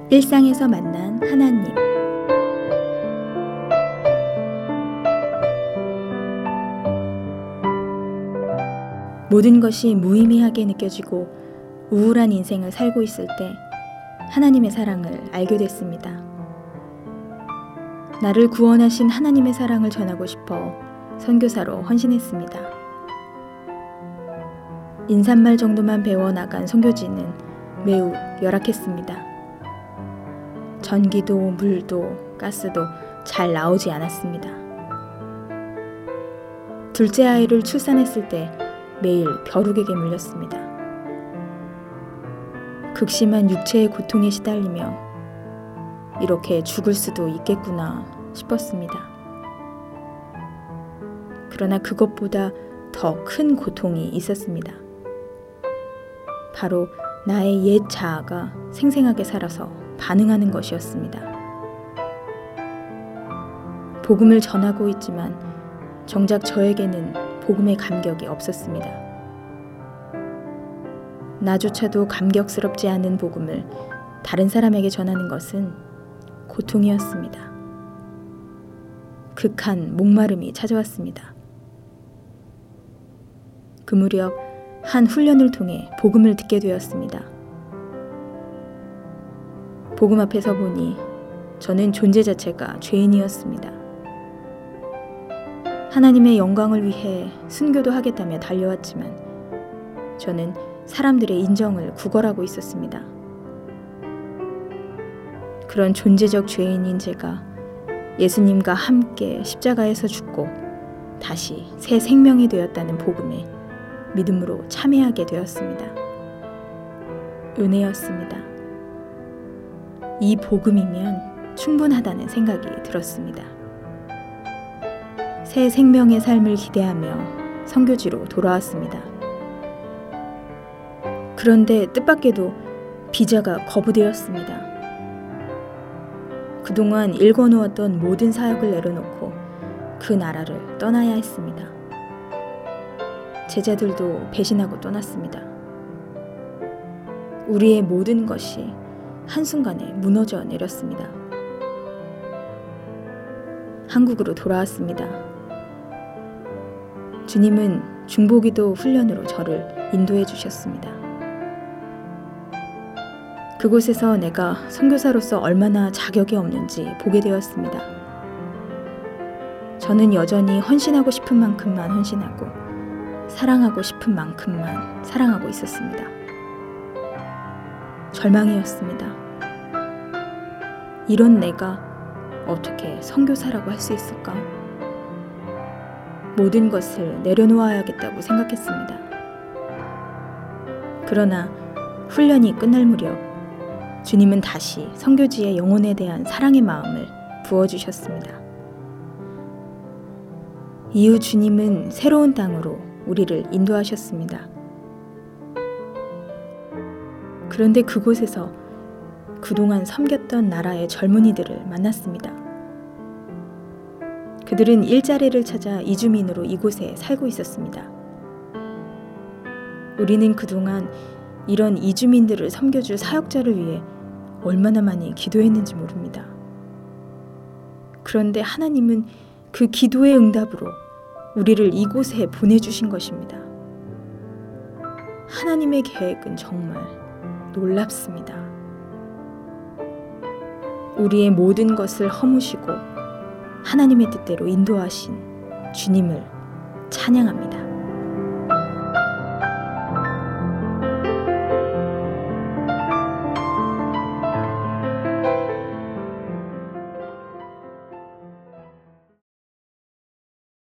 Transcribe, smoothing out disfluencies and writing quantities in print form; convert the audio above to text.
일상에서 만난 하나님. 모든 것이 무의미하게 느껴지고 우울한 인생을 살고 있을 때 하나님의 사랑을 알게 됐습니다. 나를 구원하신 하나님의 사랑을 전하고 싶어 선교사로 헌신했습니다. 인사말 정도만 배워나간 선교지는 매우 열악했습니다. 전기도 물도 가스도 잘 나오지 않았습니다. 둘째 아이를 출산했을 때 매일 벼룩에게 물렸습니다. 극심한 육체의 고통에 시달리며 이렇게 죽을 수도 있겠구나 싶었습니다. 그러나 그것보다 더 큰 고통이 있었습니다. 바로 나의 옛 자아가 생생하게 살아서 반응하는 것이었습니다. 복음을 전하고 있지만 정작 저에게는 복음의 감격이 없었습니다. 나조차도 감격스럽지 않은 복음을 다른 사람에게 전하는 것은 고통이었습니다. 극한 목마름이 찾아왔습니다. 그 무렵 한 훈련을 통해 복음을 듣게 되었습니다. 복음 앞에 서 보니 저는 존재 자체가 죄인이었습니다. 하나님의 영광을 위해 순교도 하겠다며 달려왔지만 저는 사람들의 인정을 구걸하고 있었습니다. 그런 존재적 죄인인 제가 예수님과 함께 십자가에서 죽고 다시 새 생명이 되었다는 복음에 믿음으로 참여하게 되었습니다. 은혜였습니다. 이 복음이면 충분하다는 생각이 들었습니다. 새 생명의 삶을 기대하며 선교지로 돌아왔습니다. 그런데 뜻밖에도 비자가 거부되었습니다. 그동안 일궈놓았던 모든 사역을 내려놓고 그 나라를 떠나야 했습니다. 제자들도 배신하고 떠났습니다. 우리의 모든 것이 한순간에 무너져 내렸습니다. 한국으로 돌아왔습니다. 주님은 중보기도 훈련으로 저를 인도해 주셨습니다. 그곳에서 내가 선교사로서 얼마나 자격이 없는지 보게 되었습니다. 저는 여전히 헌신하고 싶은 만큼만 헌신하고 사랑하고 싶은 만큼만 사랑하고 있었습니다. 절망이었습니다. 이런 내가 어떻게 선교사라고 할 수 있을까? 모든 것을 내려놓아야겠다고 생각했습니다. 그러나 훈련이 끝날 무렵 주님은 다시 선교지의 영혼에 대한 사랑의 마음을 부어주셨습니다. 이후 주님은 새로운 땅으로 우리를 인도하셨습니다. 그런데 그곳에서 그동안 섬겼던 나라의 젊은이들을 만났습니다. 그들은 일자리를 찾아 이주민으로 이곳에 살고 있었습니다. 우리는 그동안 이런 이주민들을 섬겨줄 사역자를 위해 얼마나 많이 기도했는지 모릅니다. 그런데 하나님은 그 기도의 응답으로 우리를 이곳에 보내주신 것입니다. 하나님의 계획은 정말 놀랍습니다. 우리의 모든 것을 허무시고 하나님의 뜻대로 인도하신 주님을 찬양합니다.